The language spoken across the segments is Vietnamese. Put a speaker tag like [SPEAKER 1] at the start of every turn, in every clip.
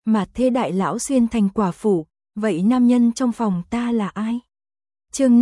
[SPEAKER 1] mà thê đại lão xuyên thành quả phụ, vậy nam nhân trong phòng ta là ai? Chương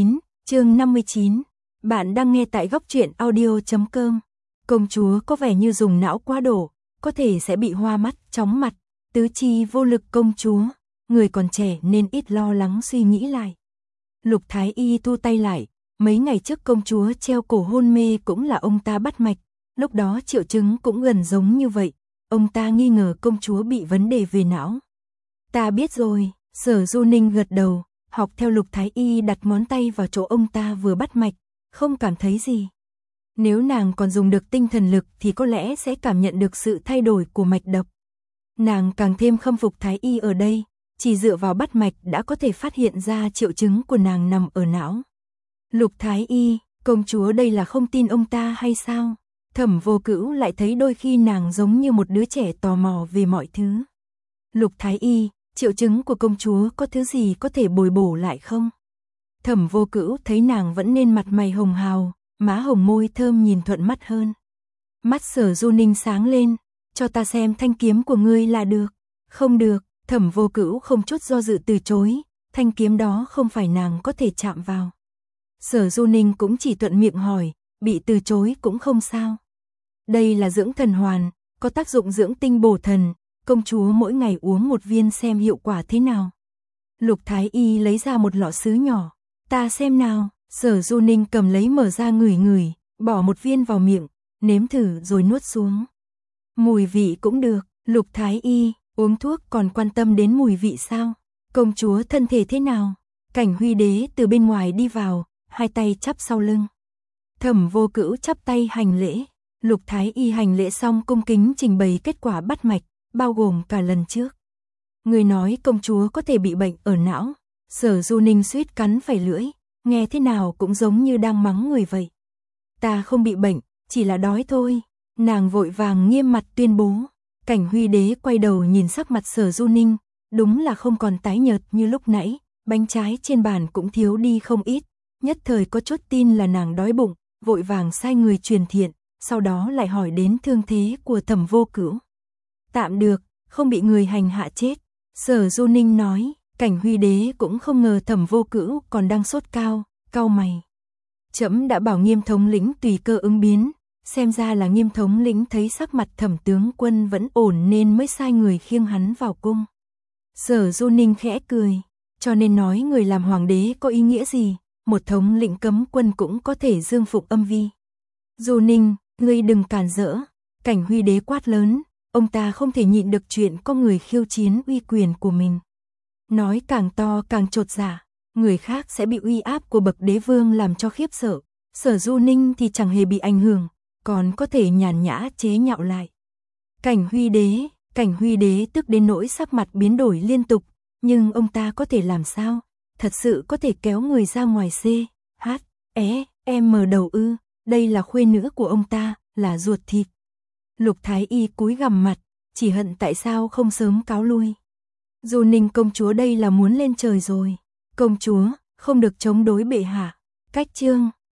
[SPEAKER 1] 59, bạn đang nghe tại góc truyện audio.com. Công chúa có vẻ như dùng não quá độ, có thể sẽ bị hoa mắt, chóng mặt, tứ chi vô lực công chúa, người còn trẻ nên ít lo lắng suy nghĩ lại. Lục Thái Y thu tay lại, mấy ngày trước công chúa treo cổ hôn mê cũng là ông ta bắt mạch, lúc đó triệu chứng cũng gần giống như vậy, ông ta nghi ngờ công chúa bị vấn đề về não. Ta biết rồi, Sở Du Ninh gật đầu, học theo Lục Thái Y đặt ngón tay vào chỗ ông ta vừa bắt mạch, không cảm thấy gì. Nếu nàng còn dùng được tinh thần lực thì có lẽ sẽ cảm nhận được sự thay đổi của mạch đập. Nàng càng thêm khâm phục Thái Y ở đây, chỉ dựa vào bắt mạch đã có thể phát hiện ra triệu chứng của nàng nằm ở não. Lục Thái Y, công chúa đây là không tin ông ta hay sao? Thẩm Vô Cữu lại thấy đôi khi nàng giống như một đứa trẻ tò mò về mọi thứ. Lục Thái Y, triệu chứng của công chúa có thứ gì có thể bồi bổ lại không? Thẩm Vô Cữu thấy nàng vẫn nên mặt mày hồng hào, má hồng môi thơm nhìn thuận mắt hơn. Mắt Sở Du Ninh sáng lên, cho ta xem thanh kiếm của ngươi là được. Không được, Thẩm Vô Cữu không chút do dự từ chối, thanh kiếm đó không phải nàng có thể chạm vào. Sở Du Ninh cũng chỉ thuận miệng hỏi, bị từ chối cũng không sao. Đây là dưỡng thần hoàn, có tác dụng dưỡng tinh bổ thần, công chúa mỗi ngày uống một viên xem hiệu quả thế nào. Lục Thái Y lấy ra một lọ sứ nhỏ, ta xem nào. Sở Du Ninh cầm lấy mở ra ngửi ngửi, bỏ một viên vào miệng, nếm thử rồi nuốt xuống. Mùi vị cũng được. Lục Thái Y, uống thuốc còn quan tâm đến mùi vị sao? Công chúa thân thể thế nào? Cảnh Huy Đế từ bên ngoài đi vào, hai tay chắp sau lưng. Thẩm Vô Cữu chắp tay hành lễ. Lục Thái Y hành lễ xong cung kính trình bày kết quả bắt mạch, bao gồm cả lần trước. Người nói công chúa có thể bị bệnh ở não. Sở Du Ninh suýt cắn phải lưỡi, nghe thế nào cũng giống như đang mắng người vậy. Ta không bị bệnh, chỉ là đói thôi. Nàng vội vàng nghiêm mặt tuyên bố. Cảnh Huy Đế quay đầu nhìn sắc mặt Sở Du Ninh, đúng là không còn tái nhợt như lúc nãy, bánh trái trên bàn cũng thiếu đi không ít, nhất thời có chút tin là nàng đói bụng, vội vàng sai người truyền thiện, sau đó lại hỏi đến thương thế của Thẩm Vô Cữu. Tạm được, không bị người hành hạ chết. Sở Du Ninh nói. Cảnh Huy Đế cũng không ngờ Thẩm Vô Cữu còn đang sốt cao, cau mày. Trẫm đã bảo Nghiêm thống lĩnh tùy cơ ứng biến, xem ra là Nghiêm thống lĩnh thấy sắc mặt Thẩm tướng quân vẫn ổn nên mới sai người khiêng hắn vào cung. Sở Du Ninh khẽ cười, cho nên nói người làm hoàng đế có ý nghĩa gì, một thống lĩnh cấm quân cũng có thể dương phục âm vi. Du Ninh, ngươi đừng cản rỡ. Cảnh Huy Đế quát lớn, ông ta không thể nhịn được chuyện có người khiêu chiến uy quyền của mình. Nói càng to càng chột dạ, người khác sẽ bị uy áp của bậc đế vương làm cho khiếp sợ, Sở Du Ninh thì chẳng hề bị ảnh hưởng, còn có thể nhàn nhã chế nhạo lại. Cảnh Huy Đế tức đến nỗi sắc mặt biến đổi liên tục, nhưng ông ta có thể làm sao? Thật sự có thể kéo người ra ngoài em đầu ư? Đây là khuê nữ của ông ta, là ruột thịt. Lục Thái Y cúi gằm mặt, chỉ hận tại sao không sớm cáo lui. Du Ninh công chúa đây là muốn lên trời rồi. Công chúa, không được chống đối bệ hạ. Cách chương